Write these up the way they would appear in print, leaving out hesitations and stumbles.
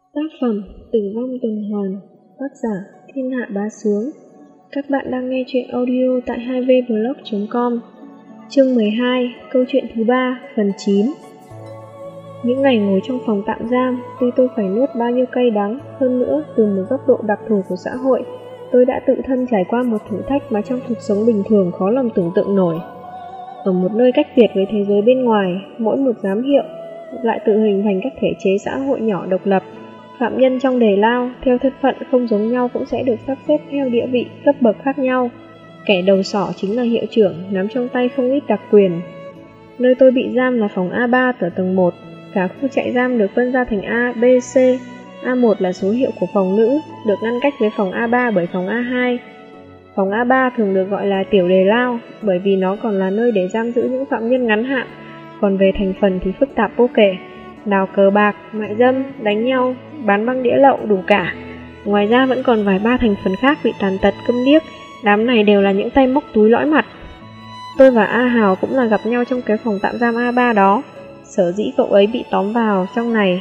Tác phẩm Tử vong tuần hoàn, tác giả Thiên Hạ Bá Sướng. Các bạn đang nghe truyện audio tại 2vblog.com. Chương 12, câu chuyện thứ 3, phần 9. Những ngày ngồi trong phòng tạm giam, tuy tôi phải nuốt bao nhiêu cay đắng, hơn nữa từ một góc độ đặc thù của xã hội, tôi đã tự thân trải qua một thử thách mà trong cuộc sống bình thường khó lòng tưởng tượng nổi. Ở một nơi cách biệt với thế giới bên ngoài, mỗi một giám hiệu lại tự hình thành các thể chế xã hội nhỏ độc lập. Phạm nhân trong đề lao, theo thân phận không giống nhau cũng sẽ được sắp xếp theo địa vị, cấp bậc khác nhau. Kẻ đầu sỏ chính là hiệu trưởng, nắm trong tay không ít đặc quyền. Nơi tôi bị giam là phòng A3 ở tầng 1. Cả khu trại giam được phân ra thành A, B, C. A1 là số hiệu của phòng nữ, được ngăn cách với phòng A3 bởi phòng A2. Phòng A3 thường được gọi là tiểu đề lao, bởi vì nó còn là nơi để giam giữ những phạm nhân ngắn hạn. Còn về thành phần thì phức tạp vô kể. Đào cờ bạc, mại dâm, đánh nhau, bán băng đĩa lậu đủ cả. Ngoài ra vẫn còn vài ba thành phần khác bị tàn tật câm điếc. Đám này đều là những tay móc túi lõi mặt. Tôi và A Hào cũng là gặp nhau trong cái phòng tạm giam A3 đó. Sở dĩ cậu ấy bị tóm vào trong này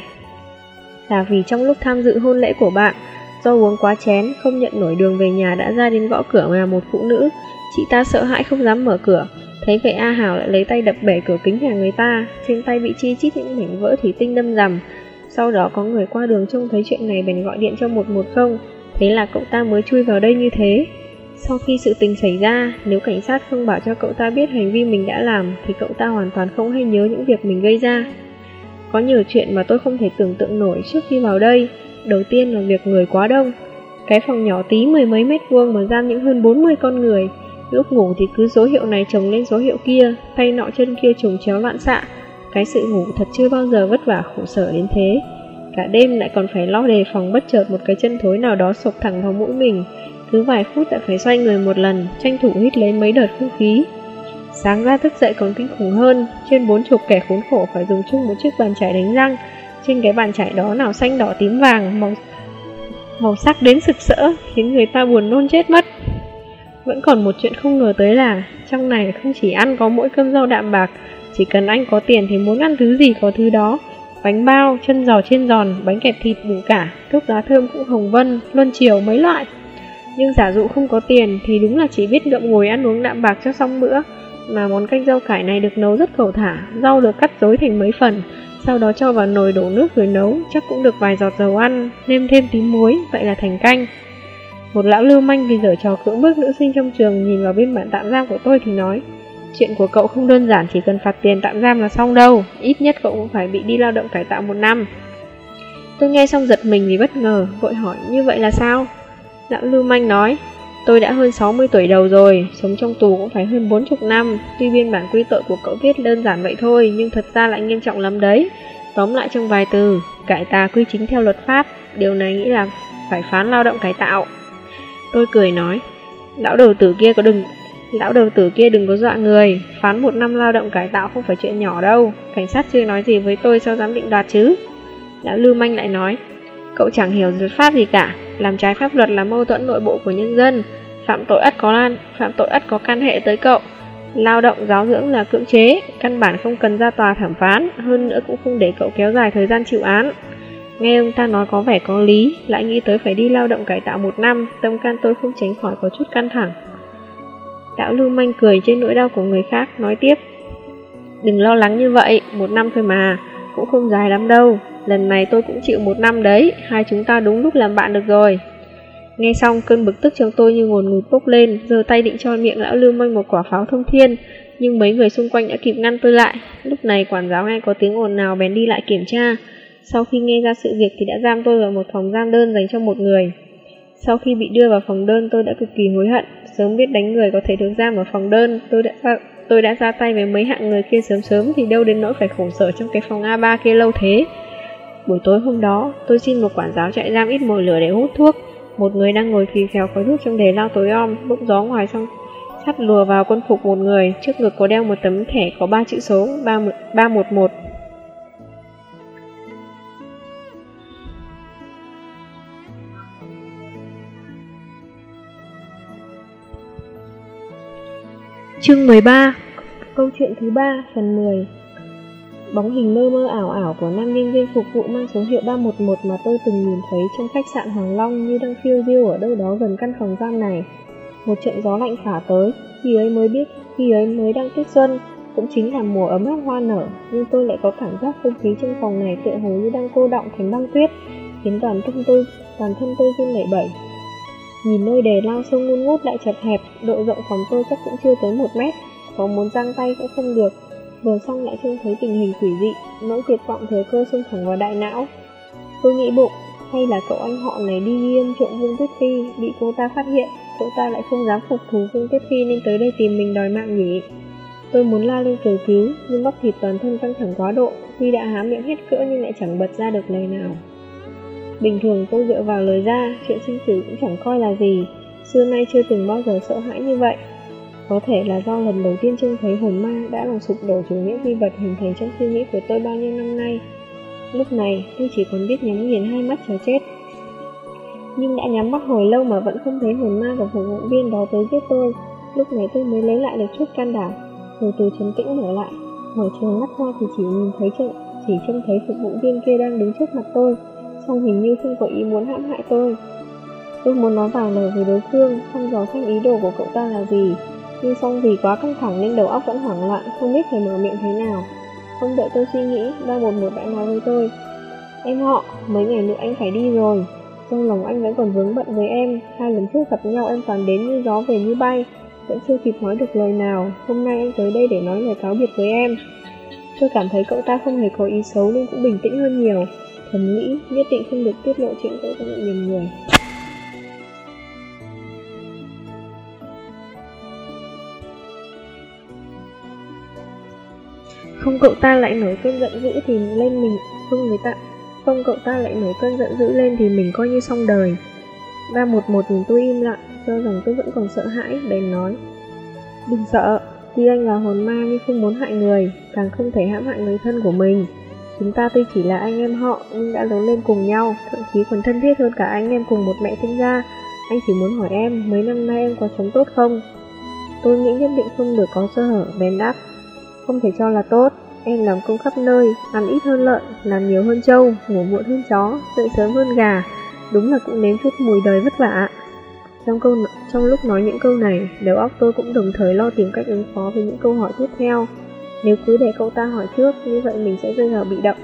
là vì trong lúc tham dự hôn lễ của bạn, do uống quá chén, không nhận nổi đường về nhà đã ra đến gõ cửa nhà một phụ nữ. Chị ta sợ hãi không dám mở cửa. Thấy vậy A Hào lại lấy tay đập bể cửa kính nhà người ta, trên tay bị chi chít những mảnh vỡ thủy tinh đâm rằm. Sau đó có người qua đường trông thấy chuyện này bèn gọi điện cho 110, thế là cậu ta mới chui vào đây như thế. Sau khi sự tình xảy ra, nếu cảnh sát không bảo cho cậu ta biết hành vi mình đã làm thì cậu ta hoàn toàn không hay nhớ những việc mình gây ra. Có nhiều chuyện mà tôi không thể tưởng tượng nổi trước khi vào đây. Đầu tiên là việc người quá đông. Cái phòng nhỏ tí mười mấy mét vuông mà giam những hơn 40 con người. Lúc ngủ thì cứ số hiệu này chồng lên số hiệu kia, tay nọ chân kia chồng chéo loạn xạ. Cái sự ngủ thật chưa bao giờ vất vả khổ sở đến thế. Cả đêm lại còn phải lo đề phòng bất chợt một cái chân thối nào đó sộc thẳng vào mũi mình. Cứ vài phút lại phải xoay người một lần, tranh thủ hít lấy mấy đợt không khí. Sáng ra thức dậy còn kinh khủng hơn, trên 40 kẻ khốn khổ phải dùng chung một chiếc bàn chải đánh răng. Trên cái bàn chải đó nào xanh đỏ tím vàng, màu sắc đến sực sỡ, khiến người ta buồn nôn chết mất. Vẫn còn một chuyện không ngờ tới là trong này không chỉ ăn có mỗi cơm rau đạm bạc, chỉ cần anh có tiền thì muốn ăn thứ gì có thứ đó. Bánh bao, chân giò chiên giòn, bánh kẹp thịt đủ cả, thuốc lá thơm cũng hồng vân, luân chiều mấy loại. Nhưng giả dụ không có tiền thì đúng là chỉ biết ngậm ngùi ăn uống đạm bạc cho xong bữa. Mà món canh rau cải này được nấu rất cầu thả, rau được cắt rối thành mấy phần, sau đó cho vào nồi đổ nước rồi nấu, chắc cũng được vài giọt dầu ăn, nêm thêm tí muối, vậy là thành canh. Một lão lưu manh vì giở trò cưỡng bức nữ sinh trong trường nhìn vào biên bản tạm giam của tôi thì nói: chuyện của cậu không đơn giản chỉ cần phạt tiền tạm giam là xong đâu, ít nhất cậu cũng phải bị đi lao động cải tạo 1 năm. Tôi nghe xong giật mình vì bất ngờ, vội hỏi như vậy là sao? Lão lưu manh nói: tôi đã hơn 60 tuổi đầu rồi, sống trong tù cũng phải hơn 40 năm. Tuy biên bản quy tội của cậu viết đơn giản vậy thôi, nhưng thật ra lại nghiêm trọng lắm đấy. Tóm lại trong vài từ: cải tà quy chính theo luật pháp. Điều này nghĩ là phải phán lao động cải tạo. Tôi cười nói: lão đầu tử kia đừng có dọa người, phán 1 năm lao động cải tạo không phải chuyện nhỏ đâu. Cảnh sát chưa nói gì với tôi sao dám định đoạt chứ? Lão lưu manh lại nói: cậu chẳng hiểu luật pháp gì cả, làm trái pháp luật là mâu thuẫn nội bộ của nhân dân, phạm tội ắt có can hệ tới cậu. Lao động giáo dưỡng là cưỡng chế, căn bản không cần ra tòa thẩm phán, hơn nữa cũng không để cậu kéo dài thời gian chịu án. Nghe ông ta nói có vẻ có lý, lại nghĩ tới phải đi lao động cải tạo 1 năm, tâm can tôi không tránh khỏi có chút căng thẳng. Lão lưu manh cười trên nỗi đau của người khác, nói tiếp: đừng lo lắng như vậy, 1 năm thôi mà, cũng không dài lắm đâu. Lần này tôi cũng chịu 1 năm đấy, hai chúng ta đúng lúc làm bạn được rồi. Nghe xong cơn bực tức trong tôi như ngùn ngụt bốc lên, giơ tay định cho miệng lão lưu manh một quả pháo thông thiên, nhưng mấy người xung quanh đã kịp ngăn tôi lại. Lúc này quản giáo nghe có tiếng ồn nào bèn đi lại kiểm tra. Sau khi nghe ra sự việc thì đã giam tôi vào một phòng giam đơn dành cho một người. Sau khi bị đưa vào phòng đơn tôi đã cực kỳ hối hận. Sớm biết đánh người có thể được giam ở phòng đơn, tôi đã ra tay với mấy hạng người kia sớm thì đâu đến nỗi phải khổ sở trong cái phòng A3 kia lâu thế. Buổi tối hôm đó, tôi xin một quản giáo trại giam ít mồi lửa để hút thuốc. Một người đang ngồi phì phèo khói thuốc trong đề lao tối om, bốc gió ngoài xong sắt lùa vào quân phục một người, trước ngực có đeo một tấm thẻ có 3 chữ số 311. Chương 13, câu chuyện thứ 3, phần 10. Bóng hình mơ mơ ảo ảo của nam nhân viên phục vụ mang số hiệu 311 mà tôi từng nhìn thấy trong khách sạn Hoàng Long như đang phiêu diêu ở đâu đó gần căn phòng giam này. Một trận gió lạnh phả tới, khi ấy mới đang tiết xuân, cũng chính là mùa ấm áp hoa nở, nhưng tôi lại có cảm giác không khí trong phòng này tựa hồ như đang cô đọng thành băng tuyết, khiến toàn thân tôi run lẩy bẩy. Nhìn nơi đề lao sông ngôn ngút lại chật hẹp, độ rộng phòng tôi chắc cũng chưa tới 1 mét, có muốn giang tay cũng không được. Vừa xong lại trông thấy tình hình quỷ dị, nỗi tuyệt vọng thời cơ xông thẳng vào đại não. Tôi nghĩ bụng, hay là cậu anh họ này đi ghi âm trộm Vương Tuyết Phi, bị cô ta phát hiện, cậu ta lại không dám phục thù Vương Tuyết Phi nên tới đây tìm mình đòi mạng nhỉ. Tôi muốn la lên cầu cứu, nhưng bắp thịt toàn thân căng thẳng quá độ, tuy đã há miệng hết cỡ nhưng lại chẳng bật ra được lời nào. Bình thường tôi dựa vào lời ra, chuyện sinh tử cũng chẳng coi là gì, xưa nay chưa từng bao giờ sợ hãi như vậy. Có thể là do lần đầu tiên trông thấy hồn ma đã làm sụp đổ chủ nghĩa vi vật hình thành trong suy nghĩ của tôi bao nhiêu năm nay. Lúc này tôi chỉ còn biết nhắm nghiền hai mắt chờ chết. Nhưng đã nhắm mắt hồi lâu mà vẫn không thấy hồn ma và phục vụ viên đó tới giết tôi. Lúc này tôi mới lấy lại được chút can đảm, từ từ trấn tĩnh mở lại. Mở tròn mắt ra thì chỉ trông thấy phục vụ viên kia đang đứng trước mặt tôi, song hình như không có ý muốn hãm hại tôi. Tôi muốn nói vài lời với đối phương, thăm dò xem ý đồ của cậu ta là gì, nhưng song vì quá căng thẳng nên đầu óc vẫn hoảng loạn, không biết phải mở miệng thế nào. Không đợi tôi suy nghĩ, 311 đã nói với tôi: "Em họ, mấy ngày nữa anh phải đi rồi. Trong lòng anh vẫn còn vướng bận với em, 2 lần trước gặp nhau em toàn đến như gió về như bay, vẫn chưa kịp nói được lời nào. Hôm nay anh tới đây để nói lời cáo biệt với em." Tôi cảm thấy cậu ta không hề có ý xấu nên cũng bình tĩnh hơn nhiều. Thầm nghĩ nhất định không được tiết lộ chuyện cậu ta bị nhầm người. Không cậu ta lại nổi cơn giận dữ thì mình coi như xong đời. 311 nhìn tôi im lặng, cho rằng tôi vẫn còn sợ hãi, bèn nói: "Đừng sợ, tuy anh là hồn ma nhưng không muốn hại người, càng không thể hãm hại người thân của mình. Chúng ta tuy chỉ là anh em họ nhưng đã lớn lên cùng nhau, thậm chí còn thân thiết hơn cả anh em cùng một mẹ sinh ra. Anh chỉ muốn hỏi em, mấy năm nay em có sống tốt không?" Tôi nghĩ nhất định không được có sơ hở, bèn đáp: "Không thể cho là tốt. Em làm công khắp nơi, ăn ít hơn lợn, làm nhiều hơn trâu, ngủ muộn hơn chó, dậy sớm hơn gà. Đúng là cũng nếm chút mùi đời vất vả." Trong lúc nói những câu này, đầu óc tôi cũng đồng thời lo tìm cách ứng phó với những câu hỏi tiếp theo. Nếu cứ để cậu ta hỏi trước, như vậy mình sẽ rơi vào bị động.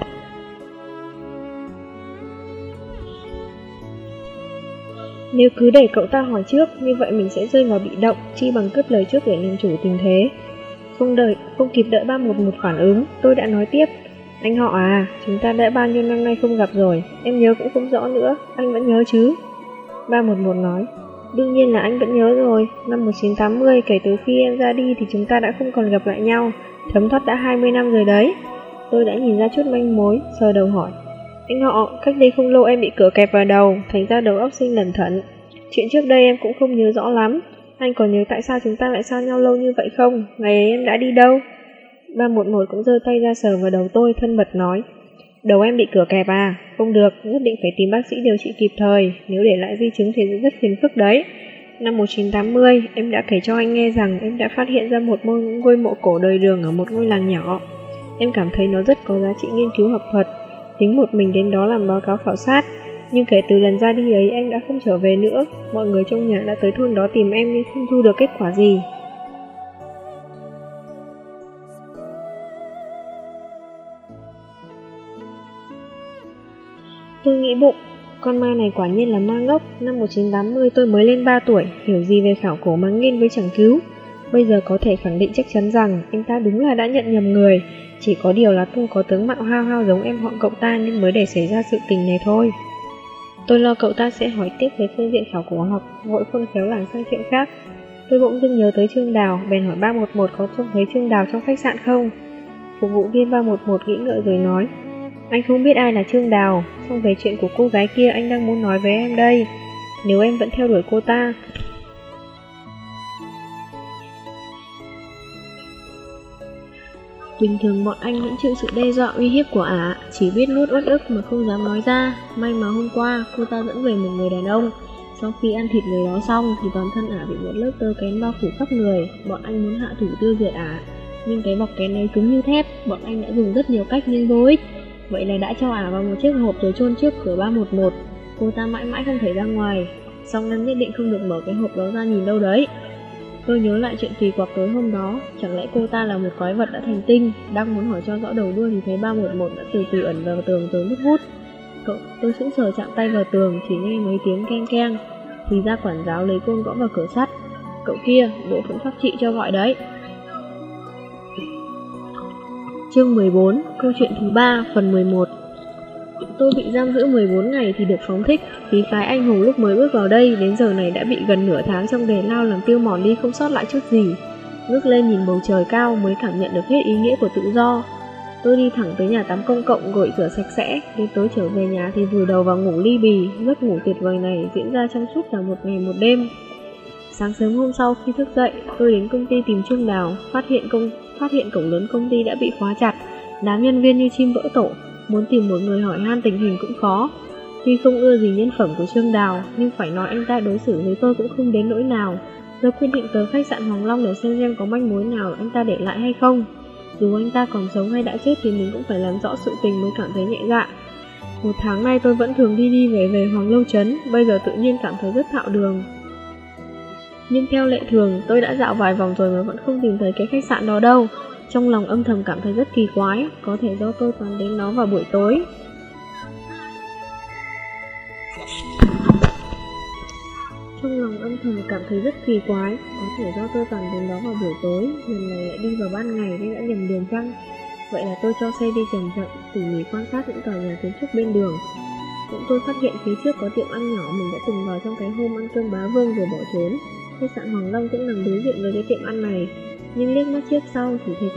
Chi bằng cướp lời trước để làm chủ tình thế. Không kịp đợi 311 phản ứng, tôi đã nói tiếp: "Anh họ à, chúng ta đã bao nhiêu năm nay không gặp rồi, em nhớ cũng không rõ nữa, anh vẫn nhớ chứ?" 311 nói: "Đương nhiên là anh vẫn nhớ rồi, năm 1980, kể từ khi em ra đi thì chúng ta đã không còn gặp lại nhau, thấm thoát đã 20 năm rồi đấy." Tôi đã nhìn ra chút manh mối, sờ đầu hỏi: "Anh họ, cách đây không lâu em bị cửa kẹp vào đầu, thành ra đầu óc sinh lẩn thận. Chuyện trước đây em cũng không nhớ rõ lắm. Anh còn nhớ tại sao chúng ta lại xa nhau lâu như vậy không? Ngày ấy em đã đi đâu?" 311 cũng giơ tay ra sờ vào đầu tôi, thân mật nói: "Đầu em bị cửa kẹp à? Không được, nhất định phải tìm bác sĩ điều trị kịp thời, nếu để lại di chứng thì rất phiền phức đấy. Năm 1980, em đã kể cho anh nghe rằng em đã phát hiện ra một ngôi mộ cổ đời Đường ở một ngôi làng nhỏ. Em cảm thấy nó rất có giá trị nghiên cứu học thuật, tính một mình đến đó làm báo cáo khảo sát. Nhưng kể từ lần ra đi ấy em đã không trở về nữa. Mọi người trong nhà đã tới thôn đó tìm em nhưng không thu được kết quả gì." Tôi nghĩ bụng, con ma này quả nhiên là ma ngốc. Năm 1980 tôi mới lên 3 tuổi, hiểu gì về khảo cổ mà nghiên với chẳng cứu. Bây giờ có thể khẳng định chắc chắn rằng anh ta đúng là đã nhận nhầm người, chỉ có điều là không có tướng mạo hao hao giống em họ cậu ta nên mới để xảy ra sự tình này thôi. Tôi lo cậu ta sẽ hỏi tiếp về phương diện khảo cổ học, vội khôn khéo lảng sang chuyện khác. Tôi bỗng dưng nhớ tới Trương Đào, bèn hỏi 311 có trông thấy Trương Đào trong khách sạn không. Phục vụ viên 311 nghĩ ngợi rồi nói: "Anh không biết ai là Trương Đào, song về chuyện của cô gái kia anh đang muốn nói với em đây. Nếu em vẫn theo đuổi cô ta, bình thường bọn anh vẫn chịu sự đe dọa uy hiếp của ả, chỉ biết nuốt uất ức mà không dám nói ra. May mà hôm qua cô ta dẫn về một người đàn ông. Sau khi ăn thịt người đó xong thì toàn thân ả bị một lớp tơ kén bao phủ khắp người. Bọn anh muốn hạ thủ tiêu diệt ả, nhưng cái bọc kén ấy cứng như thép, bọn anh đã dùng rất nhiều cách nhưng vô ích. Vậy là đã cho ả vào một chiếc hộp rồi chôn trước cửa 311. Cô ta mãi mãi không thể ra ngoài, song em nhất định không được mở cái hộp đó ra nhìn đâu đấy. Tôi nhớ lại chuyện kỳ quặc tối hôm đó, chẳng lẽ cô ta là một quái vật đã thành tinh. Đang muốn hỏi cho rõ đầu đuôi thì thấy 311 đã từ từ ẩn vào tường rồi mất hút. Tôi sững sờ chạm tay vào tường, chỉ nghe mấy tiếng keng keng. Thì ra quản giáo lấy côn gõ vào cửa sắt. Cậu kia, bộ phận pháp trị cho gọi đấy. Chương 14, câu chuyện thứ 3, phần 11. Tôi bị giam giữ 14 ngày thì được phóng thích. Vì cái anh hùng lúc mới bước vào đây đến giờ này đã bị gần nửa tháng trong đè lao làm tiêu mòn đi không sót lại chút gì. Ngước lên nhìn bầu trời cao mới cảm nhận được hết ý nghĩa của tự do. Tôi đi thẳng tới nhà tắm công cộng gội rửa sạch sẽ. Đến tối trở về nhà thì vùi đầu vào ngủ ly bì. Giấc ngủ tuyệt vời này diễn ra trong suốt cả một ngày một đêm. Sáng sớm hôm sau khi thức dậy, tôi đến công ty tìm Trương Đào, phát hiện cổng lớn công ty đã bị khóa chặt. Đám nhân viên như chim vỡ tổ, muốn tìm một người hỏi han tình hình cũng khó. Tuy không ưa gì nhân phẩm của Trương Đào, nhưng phải nói anh ta đối xử với tôi cũng không đến nỗi nào. Tôi quyết định tới khách sạn Hoàng Long để xem có manh mối nào anh ta để lại hay không. Dù anh ta còn sống hay đã chết thì mình cũng phải làm rõ sự tình mới cảm thấy nhẹ dạ. Một tháng nay tôi vẫn thường đi về Hoàng Lâu Trấn, bây giờ tự nhiên cảm thấy rất thạo đường. Nhưng theo lệ thường, tôi đã dạo vài vòng rồi mà vẫn không tìm thấy cái khách sạn đó đâu. Trong lòng âm thầm cảm thấy rất kỳ quái, có thể do tôi toàn đến nó vào buổi tối. Lần này lại đi vào ban ngày nên đã nhầm đường chăng? Vậy là tôi cho xe đi chậm chậm, tỉ mỉ quan sát những tòa nhà kiến trúc bên đường. Cũng tôi phát hiện phía trước có tiệm ăn nhỏ mình đã từng vào trong cái hôm ăn cơm bá vương rồi bỏ trốn. Khách sạn Hoàng Long cũng nằm đối diện với cái tiệm ăn này, nhưng liếc mắt trước sau thì thấy có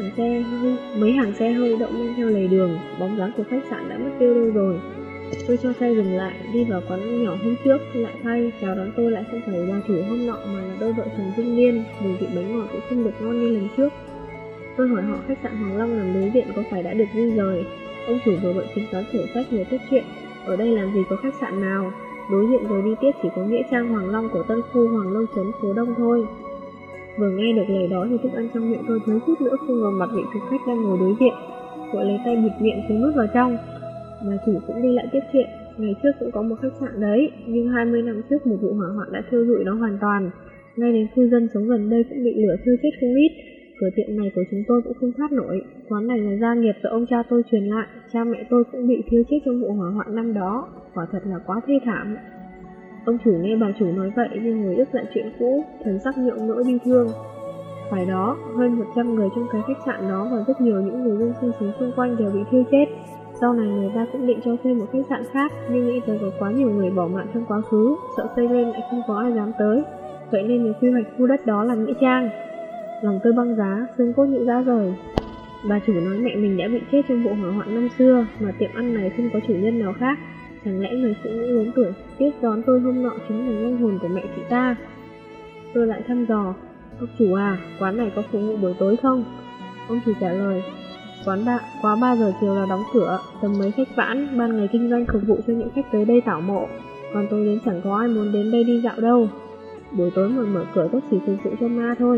mấy hàng xe hơi đậu men theo lề đường. Bóng dáng của khách sạn đã mất tiêu đâu rồi. Tôi cho xe dừng lại, đi vào quán ăn nhỏ hôm trước. Lại thay, chào đón tôi lại không phải bà chủ hôm nọ mà là đôi vợ chồng trung niên. Mùi vị bánh ngọt cũng không được ngon như lần trước. Tôi hỏi họ khách sạn Hoàng Long nằm đối diện có phải đã được di rời. Ông chủ vừa bận tính toán sổ sách vừa tiếp chuyện. Ở đây làm gì có khách sạn nào, đối diện rồi đi tiếp chỉ có nghĩa trang Hoàng Long của tân khu Hoàng Lâu Trấn phố Đông thôi. Vừa nghe được lời đó thì thức ăn trong miệng tôi thiếu chút nữa không vào mặt vị thực khách đang ngồi đối diện. Vội lấy tay bịt miệng rồi nuốt vào trong. Bà chủ cũng đi lại tiếp chuyện. Ngày trước cũng có một khách sạn đấy, nhưng 20 năm trước một vụ hỏa hoạn đã thiêu rụi nó hoàn toàn. Ngay đến cư dân sống gần đây cũng bị lửa thiêu chết không ít. Cửa tiệm này của chúng tôi cũng không thoát nổi. Quán này là gia nghiệp do ông cha tôi truyền lại. Cha mẹ tôi cũng bị thiêu chết trong vụ hỏa hoạn năm đó. Quả thật là quá thê thảm. Ông chủ nghe bà chủ nói vậy nhưng hồi ức lại chuyện cũ, thần sắc nhượng nỗi bi thương. Phải đó, hơn 100 người trong cái khách sạn đó và rất nhiều những người dân sinh sống xung quanh đều bị thiêu chết. Sau này người ta cũng định cho thuê một khách sạn khác, nhưng nghĩ tới có quá nhiều người bỏ mạng trong quá khứ, sợ xây lên lại không có ai dám tới. Vậy nên mới quy hoạch khu đất đó làm nghĩa trang. Lòng tôi băng giá, xương cốt nhũn ra rời. Bà chủ nói mẹ mình đã bị chết trong vụ hỏa hoạn năm xưa, mà tiệm ăn này không có chủ nhân nào khác. Chẳng lẽ người phụ nữ lớn tuổi tiếp đón tôi hôm nọ chính là linh hồn của mẹ chị ta? Tôi lại thăm dò, ông chủ à, quán này có phục vụ buổi tối không? Ông chủ trả lời, quá 3 giờ chiều là đóng cửa, tầm mấy khách vãn, ban ngày kinh doanh phục vụ cho những khách tới đây tảo mộ. Còn tôi đến chẳng có ai muốn đến đây đi dạo đâu. Buổi tối mà mở cửa tôi chỉ phục vụ cho ma thôi.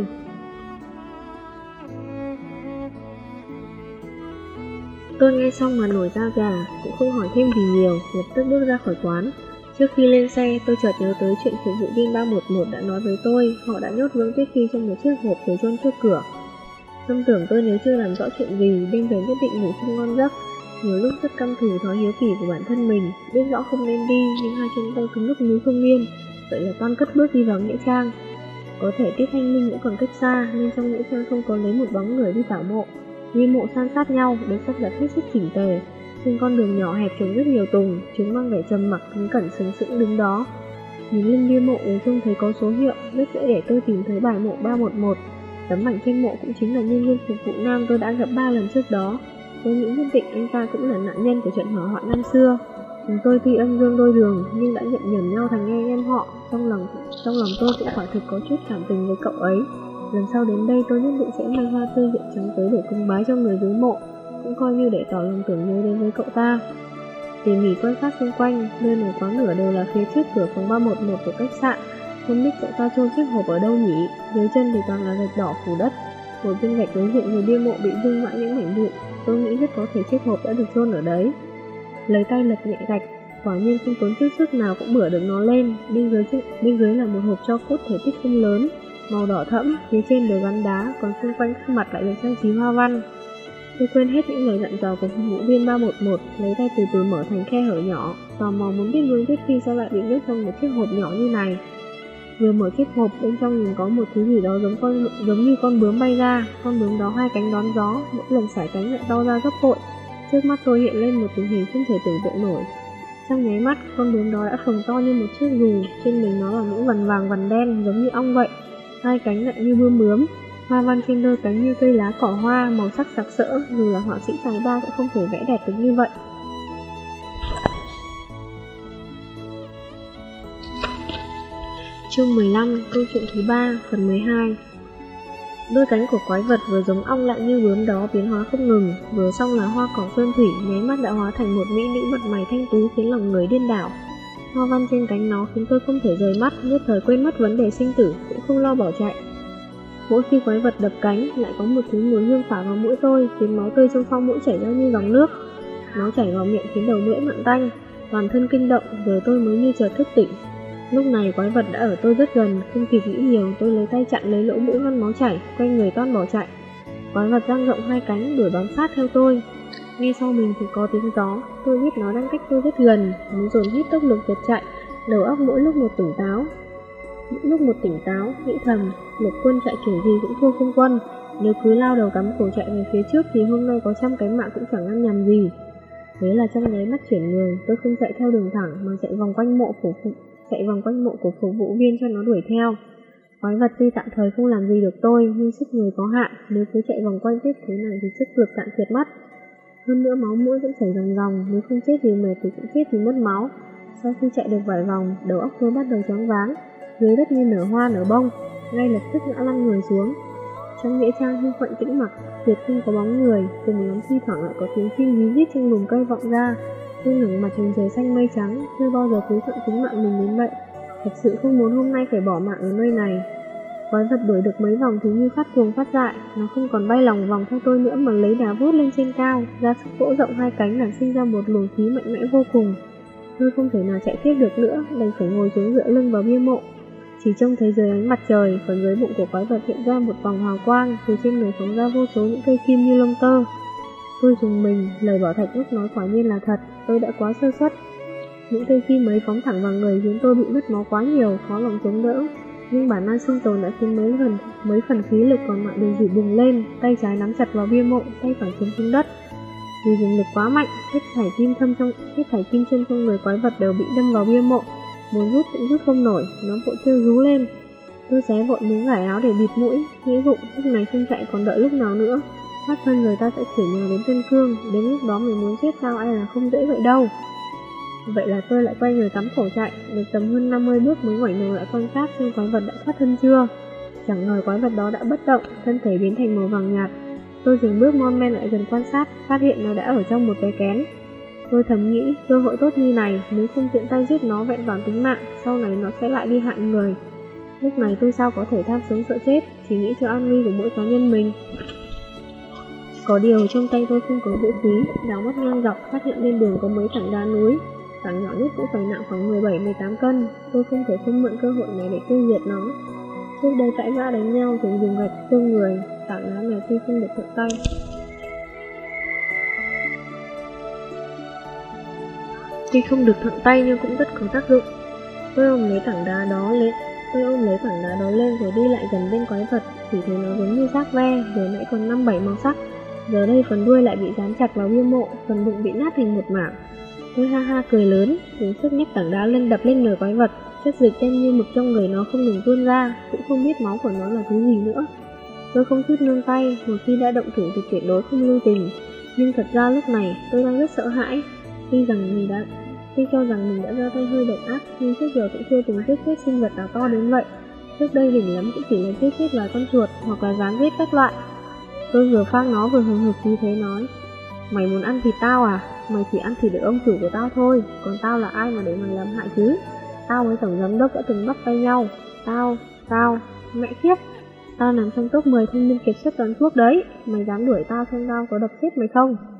Tôi nghe xong mà nổi da gà, cũng không hỏi thêm gì nhiều, lập tức bước ra khỏi quán. Trước khi lên xe, tôi chợt nhớ tới chuyện phục vụ viên 311 đã nói với tôi, họ đã nhốt Vương Tuyết Phi trong một chiếc hộp rồi chôn trước cửa. Tâm tưởng tôi nếu chưa làm rõ chuyện gì, đêm về nhất định ngủ không ngon giấc. Nhiều lúc rất căm thù thói hiếu kỳ của bản thân mình, biết rõ không nên đi, nhưng hai chân tôi cứ lúc núi không yên, vậy là toan cất bước đi vào nghĩa trang. Có thể Tiết Thanh Minh vẫn còn cách xa, nên trong nghĩa trang không có lấy một bóng người đi tảo mộ. Nghi mộ san sát nhau, được sắp đặt hết sức chỉnh tề. Trên con đường nhỏ hẹp trồng rất nhiều tùng, chúng mang vẻ trầm mặc, kính cẩn sướng sững đứng đó. Nhìn lên bia mộ nếu trông thấy có số hiệu, rất dễ để tôi tìm thấy bài mộ 311. Tấm ảnh trên mộ cũng chính là nhân viên phục vụ nam tôi đã gặp 3 lần trước đó. Tôi nghĩ nhất định anh ta cũng là nạn nhân của trận hỏa hoạn năm xưa. Chúng tôi tuy âm dương đôi đường nhưng đã nhận nhầm nhau thành anh em họ. Trong lòng tôi cũng quả thực có chút cảm tình với cậu ấy. Lần sau đến đây tôi nhất định sẽ mang hoa tươi rượu trắng tới để cúng bái cho người dưới mộ, cũng coi như để tỏ lòng tưởng nhớ đến với cậu ta. Tỉ mỉ quan sát xung quanh, nơi này quá nửa đều là phía trước cửa phòng 311 của khách sạn. Không biết cậu ta chôn chiếc hộp ở đâu nhỉ? Dưới chân thì toàn là gạch đỏ phủ đất. Một viên gạch đối diện với bia mộ bị rung vãi những mảnh vụn. Tôi nghĩ rất có thể chiếc hộp đã được chôn ở đấy. Lấy tay lật nhẹ gạch, quả nhiên không tốn chút sức nào cũng bửa được nó lên. Bên dưới là một hộp tro cốt thể tích không lớn, màu đỏ thẫm, phía trên đều gắn đá, còn xung quanh các mặt lại được trang trí hoa văn. Tôi quên hết những lời dặn dò của phục vụ viên 311, lấy tay từ từ mở thành khe hở nhỏ, tò mò muốn biết Vương Tuyết Phi sao lại bị nhốt trong một chiếc hộp nhỏ như này. Vừa mở chiếc hộp, bên trong nhìn có một thứ gì đó giống như con bướm bay ra. Con bướm đó hai cánh đón gió, mỗi lần sải cánh lại to ra gấp bội. Trước mắt tôi hiện lên một tình hình không thể tưởng tượng nổi. Trong nháy mắt, con bướm đó đã phồng to như một chiếc dù, trên mình nó là những vằn vàng vằn đen giống như ong vậy. Hai cánh lại như bướm bướm, hoa văn trên đôi cánh như cây lá cỏ hoa, màu sắc sặc sỡ, dù là họa sĩ tài ba cũng không thể vẽ đẹp được như vậy. Chương 15, câu chuyện thứ 3, phần 12. Đôi cánh của quái vật vừa giống ong lại như bướm đó biến hóa không ngừng, vừa xong là hoa cỏ sơn thủy, nháy mắt đã hóa thành một mỹ nữ mặt mày thanh tú khiến lòng người điên đảo. Hoa văn trên cánh nó khiến tôi không thể rời mắt, nhất thời quên mất vấn đề sinh tử, cũng không lo bỏ chạy. Mỗi khi quái vật đập cánh, lại có một thứ mùi hương phả vào mũi tôi, khiến máu tươi trong khoang mũi chảy ra như dòng nước. Nó chảy vào miệng khiến đầu lưỡi mặn tanh, toàn thân kinh động, giờ tôi mới như chợt thức tỉnh. Lúc này quái vật đã ở tôi rất gần, không kịp nghĩ nhiều, tôi lấy tay chặn lấy lỗ mũi ngăn máu chảy, quay người toan bỏ chạy. Quái vật dang rộng hai cánh đuổi bám sát theo tôi. Nghe sau mình thì có tiếng gió, tôi biết nó đang cách tôi rất gần, muốn dồn hết tốc lực chợt chạy, đầu óc mỗi lúc một tỉnh táo, nghĩ thầm, Lục Quân chạy kiểu gì cũng thua không quân, nếu cứ lao đầu cắm cổ chạy về phía trước thì hôm nay có 100 cái mạng cũng chẳng ăn nhầm gì. Thế là trong nháy mắt chuyển người, tôi không chạy theo đường thẳng mà chạy vòng quanh mộ của phục vụ viên cho nó đuổi theo. Quái vật tuy tạm thời không làm gì được tôi, nhưng sức người có hạn, nếu cứ chạy vòng quanh tiếp thế này thì sức lực cạn kiệt mất. Hơn nữa máu mũi vẫn chảy ròng ròng, nếu không chết vì mệt thì cũng chết vì mất máu. Sau khi chạy được vài vòng, đầu óc tôi bắt đầu choáng váng, dưới đất như nở hoa nở bông, ngay lập tức ngã lăn người xuống. Trong nghĩa trang hương quạnh tĩnh mặc, tuyệt không có bóng người, cùng lắm thi thoảng lại có tiếng chim rí rít trong lùm cây vọng ra. Tôi ngẩng mặt nhìn trời xanh mây trắng, chưa bao giờ quý trọng tính mạng mình đến vậy. Thật sự không muốn hôm nay phải bỏ mạng ở nơi này. Quái vật đuổi được mấy vòng thì như phát cuồng phát dại, nó không còn bay lòng vòng theo tôi nữa mà lấy đá vút lên trên cao, ra sức vỗ rộng hai cánh làm sinh ra một luồng khí mạnh mẽ vô cùng. Tôi không thể nào chạy tiếp được nữa, đành phải ngồi xuống dựa lưng vào bia mộ. Chỉ trông thấy dưới ánh mặt trời, phần dưới bụng của quái vật hiện ra một vòng hào quang, từ trên người phóng ra vô số những cây kim như lông tơ. Tôi dùng mình, lời Bảo Thạch lúc nói quả nhiên là thật, tôi đã quá sơ suất. Những cây kim ấy phóng thẳng vào người khiến tôi bị mất máu quá nhiều, khó lòng chống đỡ. Nhưng bản năng sinh tồn đã khiến mấy phần khí lực còn lại đều dịu bùng lên, tay trái nắm chặt vào bia mộ, tay phải chống xuống đất. Vì dùng lực quá mạnh, hết thảy kim chân trong người quái vật đều bị đâm vào bia mộ. Muốn rút cũng rút không nổi, nó vội kêu rú lên. Tôi xé vội miếng vải áo để bịt mũi, nghĩ bụng lúc này không chạy còn đợi lúc nào nữa. Phát thân người ta sẽ chuyển nhào đến Tân Cương, đến lúc đó mình muốn chết tao ai là không dễ vậy đâu. Vậy là tôi lại quay người cắm cổ chạy, được tầm hơn 50 bước mới ngoảnh đầu lại quan sát xem quái vật đã thoát thân chưa. Chẳng ngờ quái vật đó đã bất động, thân thể biến thành màu vàng nhạt. Tôi dừng bước mon men lại gần quan sát, phát hiện nó đã ở trong một cái kén. Tôi thầm nghĩ, cơ hội tốt như này, nếu không tiện tay giết nó vẹn toàn tính mạng, sau này nó sẽ lại đi hại người. Lúc này tôi sao có thể tham sống sợ chết, chỉ nghĩ cho an nguy của mỗi cá nhân mình. Có điều trong tay tôi không có vũ khí, đảo mắt ngang dọc phát hiện bên đường có mấy tảng đá núi. Tảng nhỏ nhất cũng phải nặng khoảng 17-18 cân, tôi không thể không mượn cơ hội này để tiêu diệt nó. Trước đây cãi vã đánh nhau thường dùng gạch thương người, tảng đá này tuy không được thuận tay. Nhưng cũng rất có tác dụng. Tôi ôm lấy tảng đá đó lên rồi đi lại gần bên quái vật, chỉ thấy nó giống như xác ve, vừa nãy còn 5-7 màu sắc. Giờ đây phần đuôi lại bị dán chặt vào bia mộ, phần bụng bị nát thành một mảng. Tôi ha ha cười lớn, dùng sức nhấc tảng đá lên đập lên người quái vật. Chất dịch đen như mực trong người nó không ngừng tuôn ra, cũng không biết máu của nó là thứ gì nữa. Tôi không chút nương tay, một khi đã động thủ thì tuyệt đối không lưu tình. Nhưng thật ra lúc này tôi đang rất sợ hãi. Tuy cho rằng mình đã ra tay hơi độc ác, nhưng trước giờ cũng chưa từng giết chết sinh vật nào to đến vậy. Trước đây đỉnh lắm cũng chỉ là giết chết vài con chuột hoặc là gián giết các loại. Tôi vừa phang nó vừa hừng hực khí thế nói: "Mày muốn ăn thịt tao à? Mày chỉ ăn thịt được ông chủ của tao thôi, còn tao là ai mà để mày làm hại chứ? Tao với tổng giám đốc đã từng bắt tay nhau. Tao, mẹ kiếp." Tao nằm trong top 10 thanh niên kiệt xuất toàn quốc đấy. Mày dám đuổi tao xem tao có đập chết mày không?